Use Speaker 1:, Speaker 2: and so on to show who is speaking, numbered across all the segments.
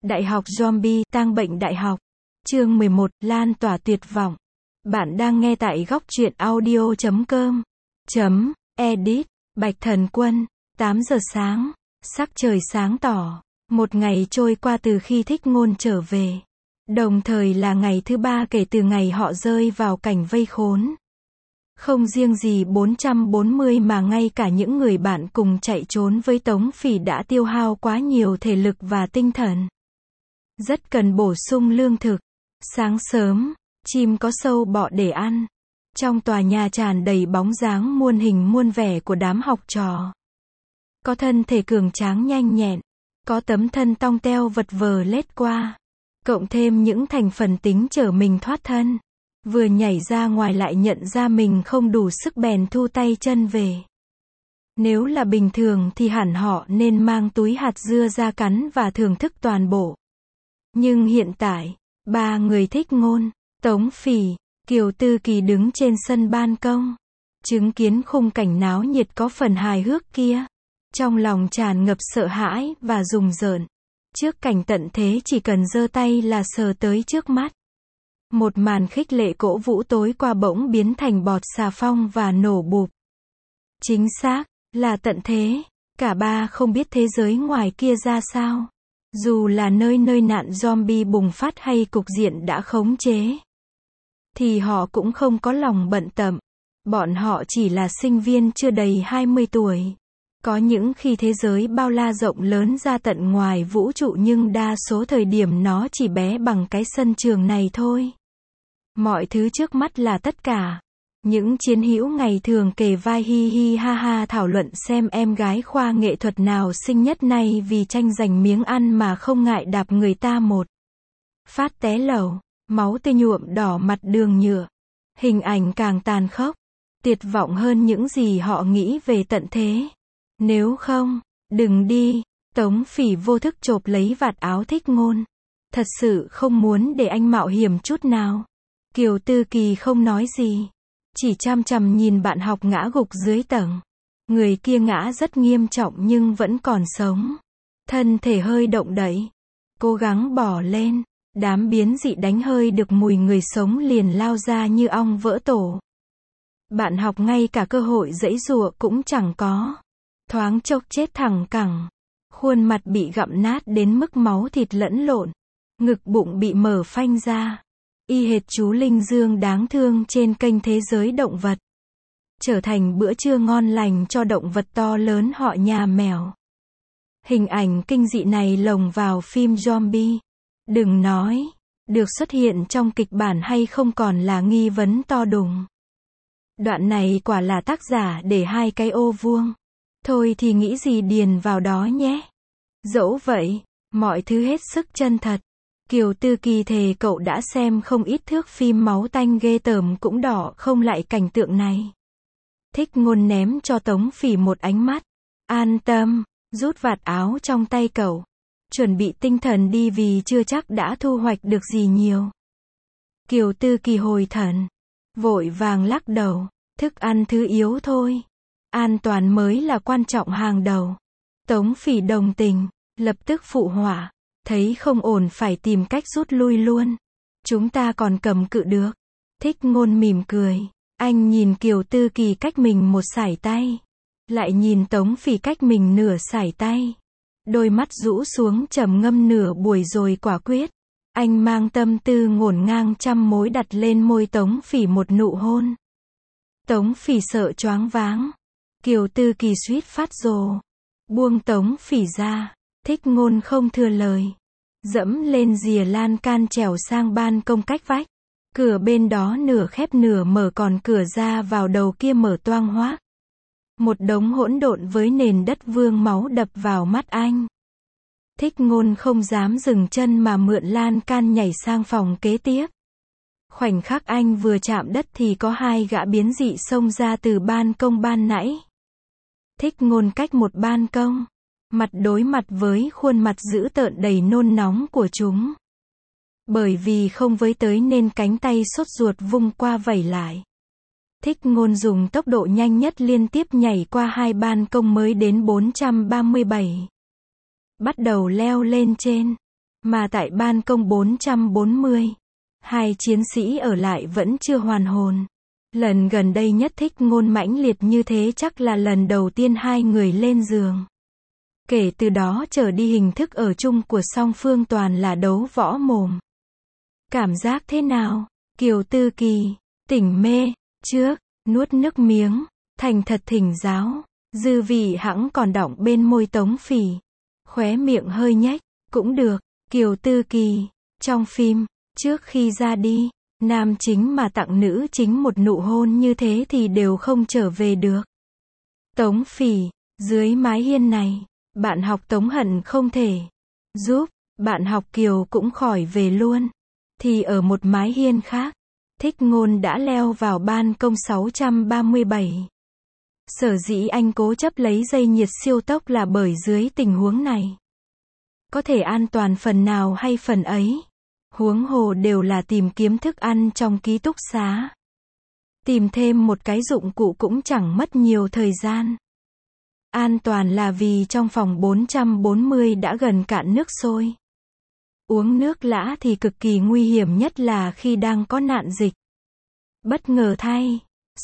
Speaker 1: Đại học Zombie, tang bệnh đại học. Chương 11, lan tỏa tuyệt vọng. Bạn đang nghe tại góc truyện audio.com. Edit, Bạch Thần Quân, 8 giờ sáng, sắc trời sáng tỏ. Một ngày trôi qua từ khi Thích Ngôn trở về. Đồng thời là ngày thứ 3 kể từ ngày họ rơi vào cảnh vây khốn. Không riêng gì 440 mà ngay cả những người bạn cùng chạy trốn với Tống Phỉ đã tiêu hao quá nhiều thể lực và tinh thần. Rất cần bổ sung lương thực. Sáng sớm, chim có sâu bọ để ăn. Trong tòa nhà tràn đầy bóng dáng muôn hình muôn vẻ của đám học trò. Có thân thể cường tráng nhanh nhẹn, có tấm thân tong teo vật vờ lết qua, cộng thêm những thành phần tính chở mình thoát thân. Vừa nhảy ra ngoài lại nhận ra mình không đủ sức bèn thu tay chân về. Nếu là bình thường thì hẳn họ nên mang túi hạt dưa ra cắn và thưởng thức toàn bộ. Nhưng hiện tại, ba người Thích Ngôn, Tống Phỉ, Kiều Tư Kỳ đứng trên sân ban công, chứng kiến khung cảnh náo nhiệt có phần hài hước kia. Trong lòng tràn ngập sợ hãi và rùng rợn. Trước cảnh tận thế chỉ cần giơ tay là sờ tới trước mắt. Một màn khích lệ cổ vũ tối qua bỗng biến thành bọt xà phong và nổ bụp. Chính xác, là tận thế. Cả ba không biết thế giới ngoài kia ra sao. Dù là nơi nạn zombie bùng phát hay cục diện đã khống chế, thì họ cũng không có lòng bận tâm. Bọn họ chỉ là sinh viên chưa đầy 20 tuổi. Có những khi thế giới bao la rộng lớn ra tận ngoài vũ trụ nhưng đa số thời điểm nó chỉ bé bằng cái sân trường này thôi. Mọi thứ trước mắt là tất cả. Những chiến hữu ngày thường kề vai hi hi ha ha thảo luận xem em gái khoa nghệ thuật nào xinh nhất này vì tranh giành miếng ăn mà không ngại đạp người ta một phát té lầu, máu tươi nhuộm đỏ mặt đường nhựa. Hình ảnh càng tàn khốc, tuyệt vọng hơn những gì họ nghĩ về tận thế. Nếu không, đừng đi. Tống Phỉ vô thức chộp lấy vạt áo Thích Ngôn. Thật sự không muốn để anh mạo hiểm chút nào. Kiều Tư Kỳ không nói gì, chỉ chăm chăm nhìn bạn học ngã gục dưới tầng. Người kia ngã rất nghiêm trọng nhưng vẫn còn sống. Thân thể hơi động đậy, cố gắng bò lên. Đám biến dị đánh hơi được mùi người sống liền lao ra như ong vỡ tổ. Bạn học ngay cả cơ hội giãy giụa cũng chẳng có. Thoáng chốc chết thẳng cẳng. Khuôn mặt bị gặm nát đến mức máu thịt lẫn lộn. Ngực bụng bị mở phanh ra. Y hệt chú Linh Dương đáng thương trên kênh Thế Giới Động Vật. Trở thành bữa trưa ngon lành cho động vật to lớn họ nhà mèo. Hình ảnh kinh dị này lồng vào phim zombie. Đừng nói, được xuất hiện trong kịch bản hay không còn là nghi vấn to đùng. Đoạn này quả là tác giả để hai cái ô vuông. Thôi thì nghĩ gì điền vào đó nhé. Dẫu vậy, mọi thứ hết sức chân thật. Kiều Tư Kỳ thề cậu đã xem không ít thước phim máu tanh ghê tởm cũng đỏ không lại cảnh tượng này. Thích Ngôn ném cho Tống Phỉ một ánh mắt. An tâm, rút vạt áo trong tay cậu. Chuẩn bị tinh thần đi vì chưa chắc đã thu hoạch được gì nhiều. Kiều Tư Kỳ hồi thần, vội vàng lắc đầu. Thức ăn thứ yếu thôi. An toàn mới là quan trọng hàng đầu. Tống Phỉ đồng tình, lập tức phụ họa. Thấy không ổn phải tìm cách rút lui luôn. Chúng ta còn cầm cự được. Thích Ngôn mỉm cười. Anh nhìn Kiều Tư Kỳ cách mình một sải tay. Lại nhìn Tống Phỉ cách mình nửa sải tay. Đôi mắt rũ xuống trầm ngâm nửa buổi rồi quả quyết. Anh mang tâm tư ngổn ngang trăm mối đặt lên môi Tống Phỉ một nụ hôn. Tống Phỉ sợ choáng váng. Kiều Tư Kỳ suýt phát rồ. Buông Tống Phỉ ra. Thích Ngôn không thừa lời. Dẫm lên rìa lan can trèo sang ban công cách vách. Cửa bên đó nửa khép nửa mở còn cửa ra vào đầu kia mở toang hoác. Một đống hỗn độn với nền đất vương máu đập vào mắt anh. Thích Ngôn không dám dừng chân mà mượn lan can nhảy sang phòng kế tiếp. Khoảnh khắc anh vừa chạm đất thì có hai gã biến dị xông ra từ ban công ban nãy. Thích Ngôn cách một ban công. Mặt đối mặt với khuôn mặt dữ tợn đầy nôn nóng của chúng. Bởi vì không với tới nên cánh tay sốt ruột vung qua vẩy lại. Thích Ngôn dùng tốc độ nhanh nhất liên tiếp nhảy qua hai ban công mới đến 437. Bắt đầu leo lên trên. Mà tại ban công 440, hai chiến sĩ ở lại vẫn chưa hoàn hồn. Lần gần đây nhất Thích Ngôn mãnh liệt như thế chắc là lần đầu tiên hai người lên giường. Kể từ đó trở đi hình thức ở chung của song phương toàn là đấu võ mồm. Cảm giác thế nào? Kiều Tư Kỳ, tỉnh mê, trước, nuốt nước miếng, thành thật thỉnh giáo, dư vị hẵng còn đọng bên môi Tống Phỉ. Khóe miệng hơi nhếch, cũng được, Kiều Tư Kỳ, trong phim, trước khi ra đi, nam chính mà tặng nữ chính một nụ hôn như thế thì đều không trở về được. Tống Phỉ, dưới mái hiên này, bạn học Tống hận không thể giúp, bạn học Kiều cũng khỏi về luôn. Thì ở một mái hiên khác, Thích Ngôn đã leo vào ban công 637. Sở dĩ anh cố chấp lấy dây nhiệt siêu tốc là bởi dưới tình huống này, có thể an toàn phần nào hay phần ấy. Huống hồ đều là tìm kiếm thức ăn trong ký túc xá. Tìm thêm một cái dụng cụ cũng chẳng mất nhiều thời gian. An toàn là vì trong phòng 440 đã gần cạn nước sôi. Uống nước lã thì cực kỳ nguy hiểm, nhất là khi đang có nạn dịch. Bất ngờ thay,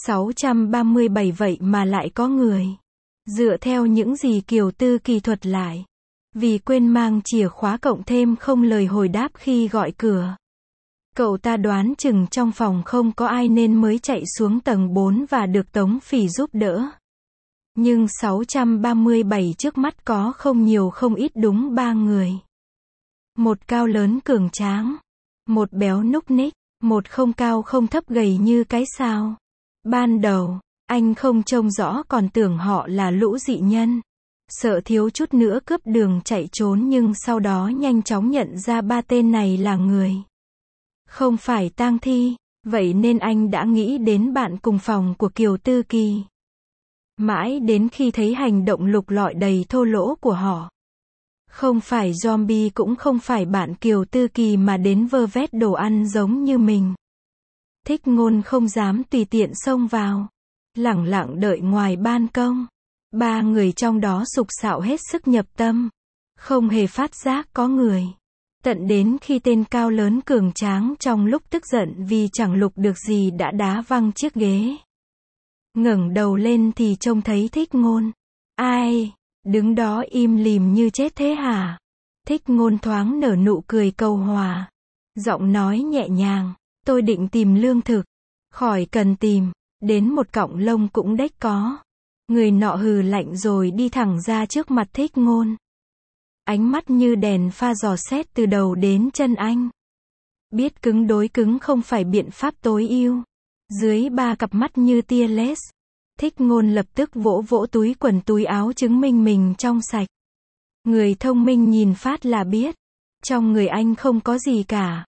Speaker 1: 637 vậy mà lại có người. Dựa theo những gì Kiều Tư Kỳ thuật lại, vì quên mang chìa khóa cộng thêm không lời hồi đáp khi gọi cửa, cậu ta đoán chừng trong phòng không có ai nên mới chạy xuống tầng 4 và được Tống Phỉ giúp đỡ. Nhưng 637 trước mắt có không nhiều không ít đúng 3 người. Một cao lớn cường tráng, một béo núc ních, một không cao không thấp gầy như cái sao. Ban đầu, anh không trông rõ còn tưởng họ là lũ dị nhân. Sợ thiếu chút nữa cướp đường chạy trốn, nhưng sau đó nhanh chóng nhận ra ba tên này là người, không phải tang thi. Vậy nên anh đã nghĩ đến bạn cùng phòng của Kiều Tư Kỳ. Mãi đến khi thấy hành động lục lọi đầy thô lỗ của họ. Không phải zombie cũng không phải bạn Kiều Tư Kỳ mà đến vơ vét đồ ăn giống như mình. Thích Ngôn không dám tùy tiện xông vào. Lẳng lặng đợi ngoài ban công. Ba người trong đó sục sạo hết sức nhập tâm. Không hề phát giác có người. Tận đến khi tên cao lớn cường tráng trong lúc tức giận vì chẳng lục được gì đã đá văng chiếc ghế. Ngẩng đầu lên thì trông thấy Thích Ngôn. Ai? Đứng đó im lìm như chết thế hả? Thích Ngôn thoáng nở nụ cười cầu hòa. Giọng nói nhẹ nhàng. Tôi định tìm lương thực. Khỏi cần tìm. Đến một cọng lông cũng đếch có. Người nọ hừ lạnh rồi đi thẳng ra trước mặt Thích Ngôn. Ánh mắt như đèn pha dò xét từ đầu đến chân anh. Biết cứng đối cứng không phải biện pháp tối ưu. Dưới ba cặp mắt như tia laser, Thích Ngôn lập tức vỗ vỗ túi quần túi áo chứng minh mình trong sạch. Người thông minh nhìn phát là biết. Trong người anh không có gì cả.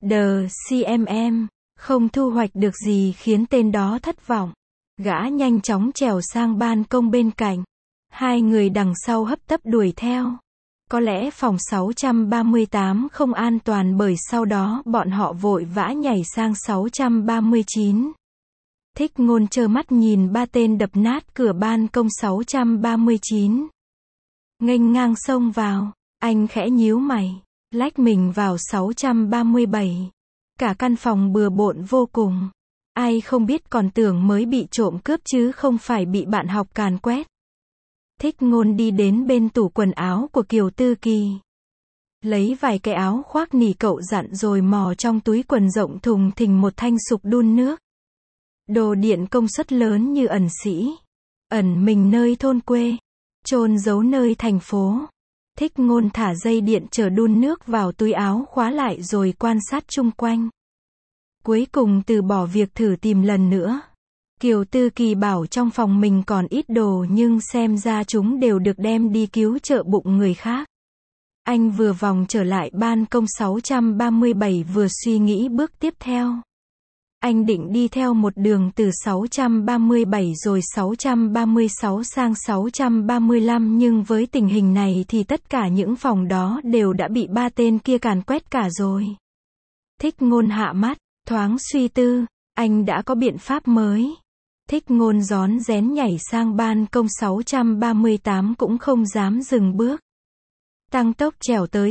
Speaker 1: CMM, không thu hoạch được gì khiến tên đó thất vọng. Gã nhanh chóng trèo sang ban công bên cạnh. Hai người đằng sau hấp tấp đuổi theo. Có lẽ phòng 638 không an toàn bởi sau đó bọn họ vội vã nhảy sang 639. Thích Ngôn trơ mắt nhìn ba tên đập nát cửa ban công 639. Nghênh ngang xông vào, anh khẽ nhíu mày, lách mình vào 637. Cả căn phòng bừa bộn vô cùng. Ai không biết còn tưởng mới bị trộm cướp chứ không phải bị bạn học càn quét. Thích Ngôn đi đến bên tủ quần áo của Kiều Tư Kỳ. Lấy vài cái áo khoác nỉ cậu dặn rồi mò trong túi quần rộng thùng thình một thanh sục đun nước. Đồ điện công suất lớn như ẩn sĩ. Ẩn mình nơi thôn quê. Chôn giấu nơi thành phố. Thích Ngôn thả dây điện chở đun nước vào túi áo khóa lại rồi quan sát chung quanh. Cuối cùng từ bỏ việc thử tìm lần nữa. Kiều Tư Kỳ bảo trong phòng mình còn ít đồ nhưng xem ra chúng đều được đem đi cứu trợ bụng người khác. Anh vừa vòng trở lại ban công 637 vừa suy nghĩ bước tiếp theo. Anh định đi theo một đường từ 637 rồi 636 sang 635 nhưng với tình hình này thì tất cả những phòng đó đều đã bị ba tên kia càn quét cả rồi. Thích Ngôn hạ mắt, thoáng suy tư, anh đã có biện pháp mới. Thích Ngôn rón rén nhảy sang ban công 638 cũng không dám dừng bước. tăng tốc trèo tới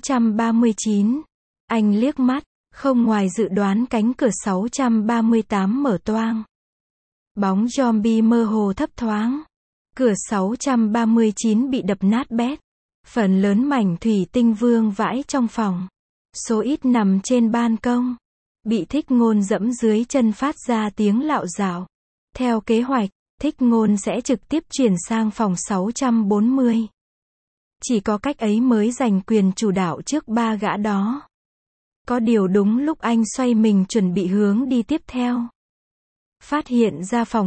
Speaker 1: 639. Anh liếc mắt, không ngoài dự đoán cánh cửa 638 mở toang. Bóng zombie mơ hồ thấp thoáng. Cửa 639 bị đập nát bét. Phần lớn mảnh thủy tinh vương vãi trong phòng. Số ít nằm trên ban công. Bị Thích Ngôn dẫm dưới chân phát ra tiếng lạo xạo. Theo kế hoạch, Thích Ngôn sẽ trực tiếp chuyển sang phòng 640. Chỉ có cách ấy mới giành quyền chủ đạo trước ba gã đó. Có điều đúng lúc anh xoay mình chuẩn bị hướng đi tiếp theo, phát hiện ra phòng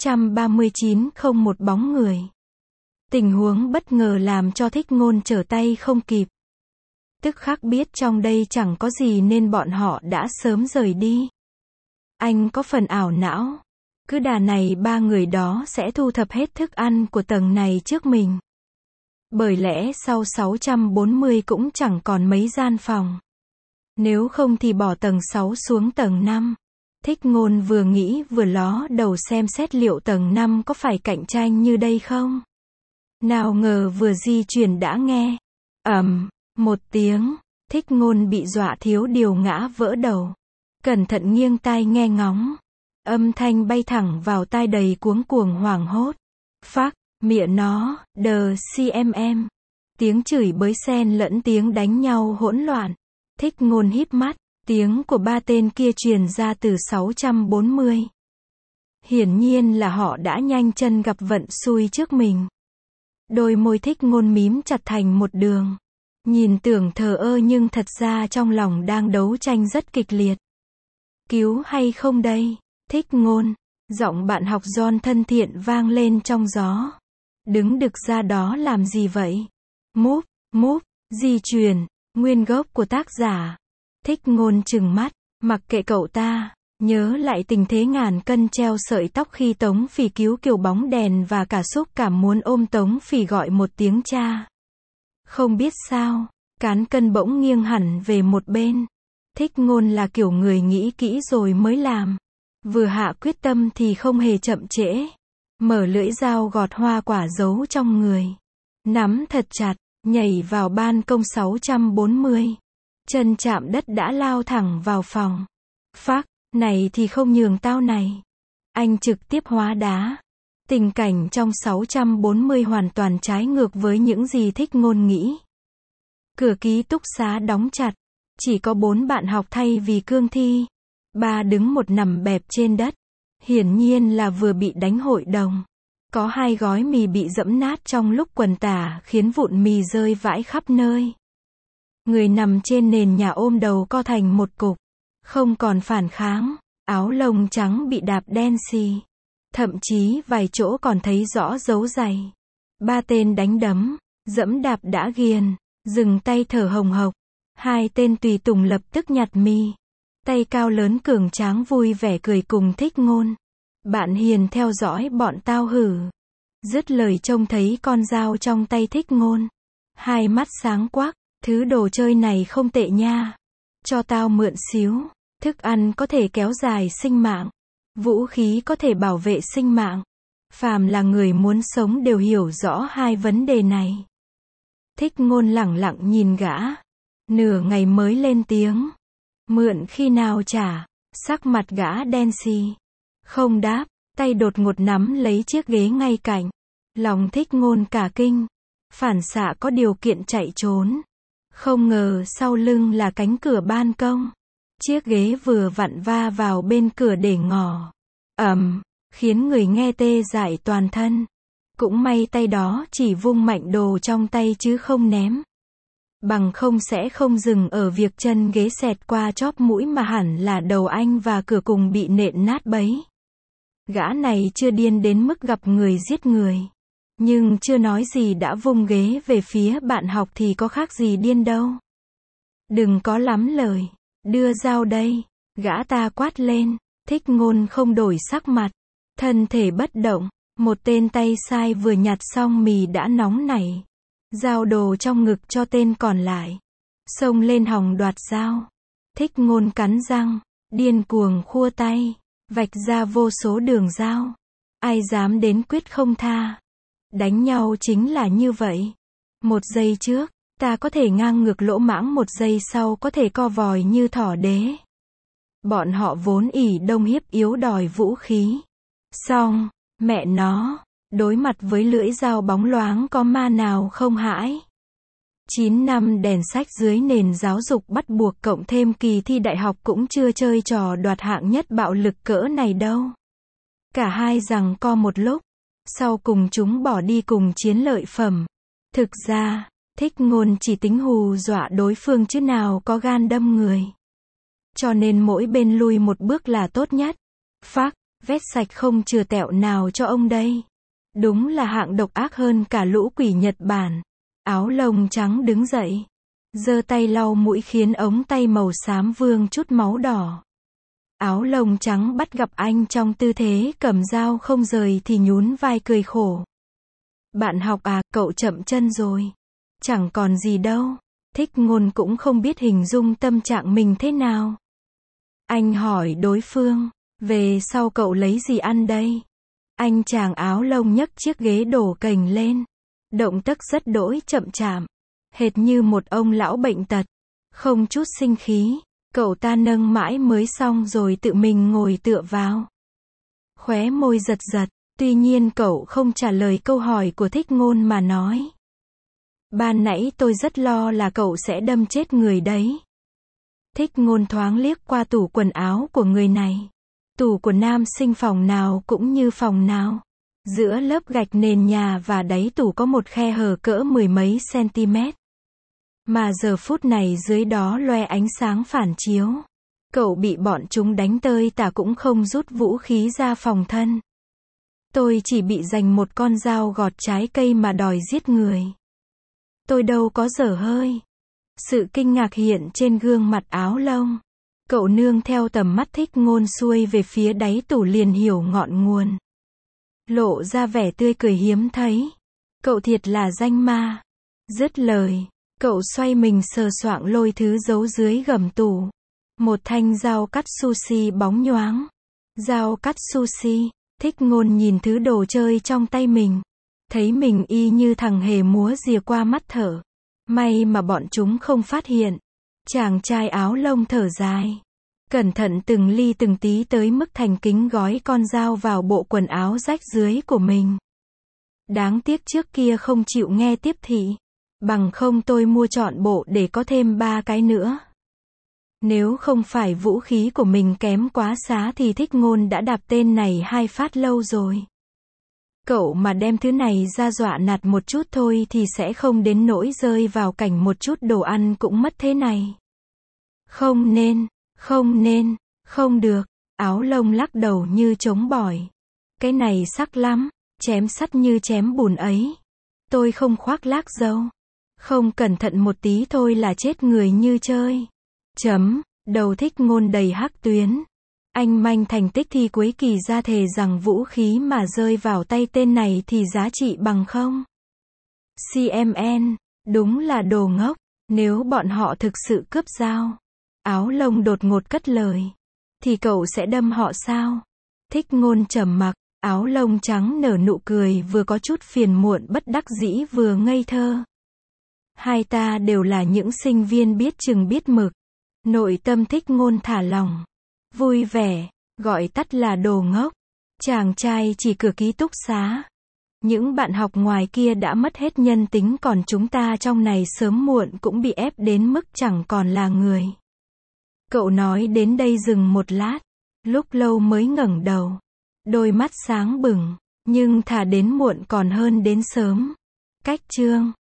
Speaker 1: 639 không một bóng người. Tình huống bất ngờ làm cho Thích Ngôn trở tay không kịp. Tức khắc biết trong đây chẳng có gì nên bọn họ đã sớm rời đi. Anh có phần ảo não. Cứ đà này ba người đó sẽ thu thập hết thức ăn của tầng này trước mình. Bởi lẽ sau 640 cũng chẳng còn mấy gian phòng. Nếu không thì bỏ tầng 6 xuống tầng 5. Thích Ngôn vừa nghĩ vừa ló đầu xem xét liệu tầng 5 có phải cạnh tranh như đây không. Nào ngờ vừa di chuyển đã nghe một tiếng, Thích Ngôn bị dọa thiếu điều ngã vỡ đầu. Cẩn thận nghiêng tai nghe ngóng. Âm thanh bay thẳng vào tai đầy cuống cuồng hoảng hốt. Phác, mịa nó, đờ CMM. Tiếng chửi bới xen lẫn tiếng đánh nhau hỗn loạn. Thích Ngôn híp mắt, tiếng của ba tên kia truyền ra từ 640. Hiển nhiên là họ đã nhanh chân gặp vận xui trước mình. Đôi môi Thích Ngôn mím chặt thành một đường. Nhìn tưởng thờ ơ nhưng thật ra trong lòng đang đấu tranh rất kịch liệt. Cứu hay không đây? Thích Ngôn. Giọng bạn học John thân thiện vang lên trong gió. Đứng đực ra đó làm gì vậy? Move, di chuyển. Nguyên gốc của tác giả. Thích Ngôn trừng mắt, mặc kệ cậu ta, nhớ lại tình thế ngàn cân treo sợi tóc khi Tống Phỉ cứu Kiều bóng đèn và cả xúc cảm muốn ôm Tống Phỉ gọi một tiếng cha. Không biết sao, cán cân bỗng nghiêng hẳn về một bên. Thích Ngôn là kiểu người nghĩ kỹ rồi mới làm. Vừa hạ quyết tâm thì không hề chậm trễ. Mở lưỡi dao gọt hoa quả giấu trong người. Nắm thật chặt, nhảy vào ban công 640. Chân chạm đất đã lao thẳng vào phòng. Phác, này thì không nhường tao này. Anh trực tiếp hóa đá. Tình cảnh trong 640 hoàn toàn trái ngược với những gì Thích Ngôn nghĩ. Cửa ký túc xá đóng chặt. Chỉ có 4 bạn học thay vì cương thi. 3 đứng một nằm bẹp trên đất. Hiển nhiên là vừa bị đánh hội đồng. Có 2 gói mì bị dẫm nát trong lúc quần tả khiến vụn mì rơi vãi khắp nơi. Người nằm trên nền nhà ôm đầu co thành một cục. Không còn phản kháng. Áo lông trắng bị đạp đen xì. Thậm chí vài chỗ còn thấy rõ dấu giày. 3 tên đánh đấm, dẫm đạp đã ghiền. Dừng tay thở hồng hộc. 2 tên tùy tùng lập tức nhặt mì. Tay cao lớn cường tráng vui vẻ cười cùng Thích Ngôn. Bạn hiền theo dõi bọn tao hử. Dứt lời trông thấy con dao trong tay Thích Ngôn. 2 mắt sáng quắc, thứ đồ chơi này không tệ nha. Cho tao mượn xíu. Thức ăn có thể kéo dài sinh mạng. Vũ khí có thể bảo vệ sinh mạng. Phàm là người muốn sống đều hiểu rõ 2 vấn đề này. Thích Ngôn lẳng lặng nhìn gã. Nửa ngày mới lên tiếng. Mượn khi nào trả? Sắc mặt gã đen xì. Không đáp, tay đột ngột nắm lấy chiếc ghế ngay cạnh. Lòng Thích Ngôn cả kinh. Phản xạ có điều kiện chạy trốn. Không ngờ sau lưng là cánh cửa ban công. Chiếc ghế vừa vặn va vào bên cửa để ngỏ. Khiến người nghe tê dại toàn thân. Cũng may tay đó chỉ vung mạnh đồ trong tay chứ không ném. Bằng không sẽ không dừng ở việc chân ghế xẹt qua chóp mũi mà hẳn là đầu anh và cửa cùng bị nện nát bấy. Gã này chưa điên đến mức gặp người giết người. Nhưng chưa nói gì đã vung ghế về phía bạn học thì có khác gì điên đâu. Đừng có lắm lời. Đưa dao đây. Gã ta quát lên. Thích Ngôn không đổi sắc mặt. Thân thể bất động. Một tên tay sai vừa nhặt xong mì đã nóng nảy. Giao đồ trong ngực cho tên còn lại. Xông lên hòng đoạt dao. Thích Ngôn cắn răng. Điên cuồng khua tay. Vạch ra vô số đường dao. Ai dám đến quyết không tha. Đánh nhau chính là như vậy. Một giây trước, Ta có thể ngang ngược lỗ mãng một giây sau có thể co vòi như thỏ đế. Bọn họ vốn ỷ đông hiếp yếu đòi vũ khí. Xong, mẹ nó, đối mặt với lưỡi dao bóng loáng có ma nào không hãi. 9 năm đèn sách dưới nền giáo dục bắt buộc cộng thêm kỳ thi đại học cũng chưa chơi trò đoạt hạng nhất bạo lực cỡ này đâu. Cả hai giằng co một lúc, sau cùng chúng bỏ đi cùng chiến lợi phẩm. Thực ra, Thích Ngôn chỉ tính hù dọa đối phương chứ nào có gan đâm người. Cho nên mỗi bên lui một bước là tốt nhất. Phác, vét sạch không chừa tẹo nào cho ông đây. Đúng là hạng độc ác hơn cả lũ quỷ Nhật Bản. Áo lông trắng đứng dậy, giơ tay lau mũi khiến ống tay màu xám vương chút máu đỏ. Áo lông trắng bắt gặp anh trong tư thế cầm dao không rời thì nhún vai cười khổ. Bạn học à, cậu chậm chân rồi. Chẳng còn gì đâu. Thích Ngôn cũng không biết hình dung tâm trạng mình thế nào. Anh hỏi đối phương, về sau cậu lấy gì ăn đây? Anh chàng áo lông nhấc chiếc ghế đổ cành lên. Động tác rất đỗi chậm chạp, hệt như một ông lão bệnh tật, không chút sinh khí. Cậu ta nâng mãi mới xong rồi tự mình ngồi tựa vào. Khóe môi giật giật, tuy nhiên cậu không trả lời câu hỏi của Thích Ngôn mà nói. Ban nãy tôi rất lo là cậu sẽ đâm chết người đấy. Thích Ngôn thoáng liếc qua tủ quần áo của người này. Tủ của nam sinh phòng nào cũng như phòng nào. Giữa lớp gạch nền nhà và đáy tủ có một khe hở cỡ mười mấy cm. Mà giờ phút này dưới đó loe ánh sáng phản chiếu. Cậu bị bọn chúng đánh tơi tả cũng không rút vũ khí ra phòng thân. Tôi chỉ bị giành một con dao gọt trái cây mà đòi giết người. Tôi đâu có dở hơi. Sự kinh ngạc hiện trên gương mặt áo lông. Cậu nương theo tầm mắt Thích Ngôn xuôi về phía đáy tủ liền hiểu ngọn nguồn. Lộ ra vẻ tươi cười hiếm thấy. Cậu thiệt là danh ma. Dứt lời, cậu xoay mình sờ soạng lôi thứ giấu dưới gầm tủ. Một thanh dao cắt sushi bóng nhoáng. Dao cắt sushi. Thích Ngôn nhìn thứ đồ chơi trong tay mình. Thấy mình y như thằng hề múa rìa qua mắt thở. May mà bọn chúng không phát hiện. Chàng trai áo lông thở dài. Cẩn thận từng ly từng tí tới mức thành kính gói con dao vào bộ quần áo rách dưới của mình. Đáng tiếc trước kia không chịu nghe tiếp thị. Bằng không tôi mua trọn bộ để có thêm 3 cái nữa. Nếu không phải vũ khí của mình kém quá xá thì Thích Ngôn đã đạp tên này 2 phát lâu rồi. Cậu mà đem thứ này ra dọa nạt một chút thôi thì sẽ không đến nỗi rơi vào cảnh một chút đồ ăn cũng mất thế này. Không nên, không được. Áo lông lắc đầu như chống bỏi. Cái này sắc lắm, chém sắt như chém bùn ấy. Tôi không khoác lác đâu. Không cẩn thận một tí thôi là chết người như chơi. Đầu Thích Ngôn đầy hắc tuyến. Anh manh thành tích thi cuối kỳ ra thề rằng vũ khí mà rơi vào tay tên này thì giá trị bằng không. CMN, đúng là đồ ngốc. Nếu bọn họ thực sự cướp dao, áo lông đột ngột cất lời, thì cậu sẽ đâm họ sao? Thích Ngôn trầm mặc, áo lông trắng nở nụ cười vừa có chút phiền muộn bất đắc dĩ vừa ngây thơ. Hai ta đều là những sinh viên biết chừng biết mực. Nội tâm Thích Ngôn thả lỏng, vui vẻ, gọi tắt là đồ ngốc. Chàng trai chỉ cửa ký túc xá. Những bạn học ngoài kia đã mất hết nhân tính còn chúng ta trong này sớm muộn cũng bị ép đến mức chẳng còn là người. Cậu nói đến đây dừng một lát, lúc lâu mới ngẩng đầu. Đôi mắt sáng bừng, nhưng thà đến muộn còn hơn đến sớm. Cách chương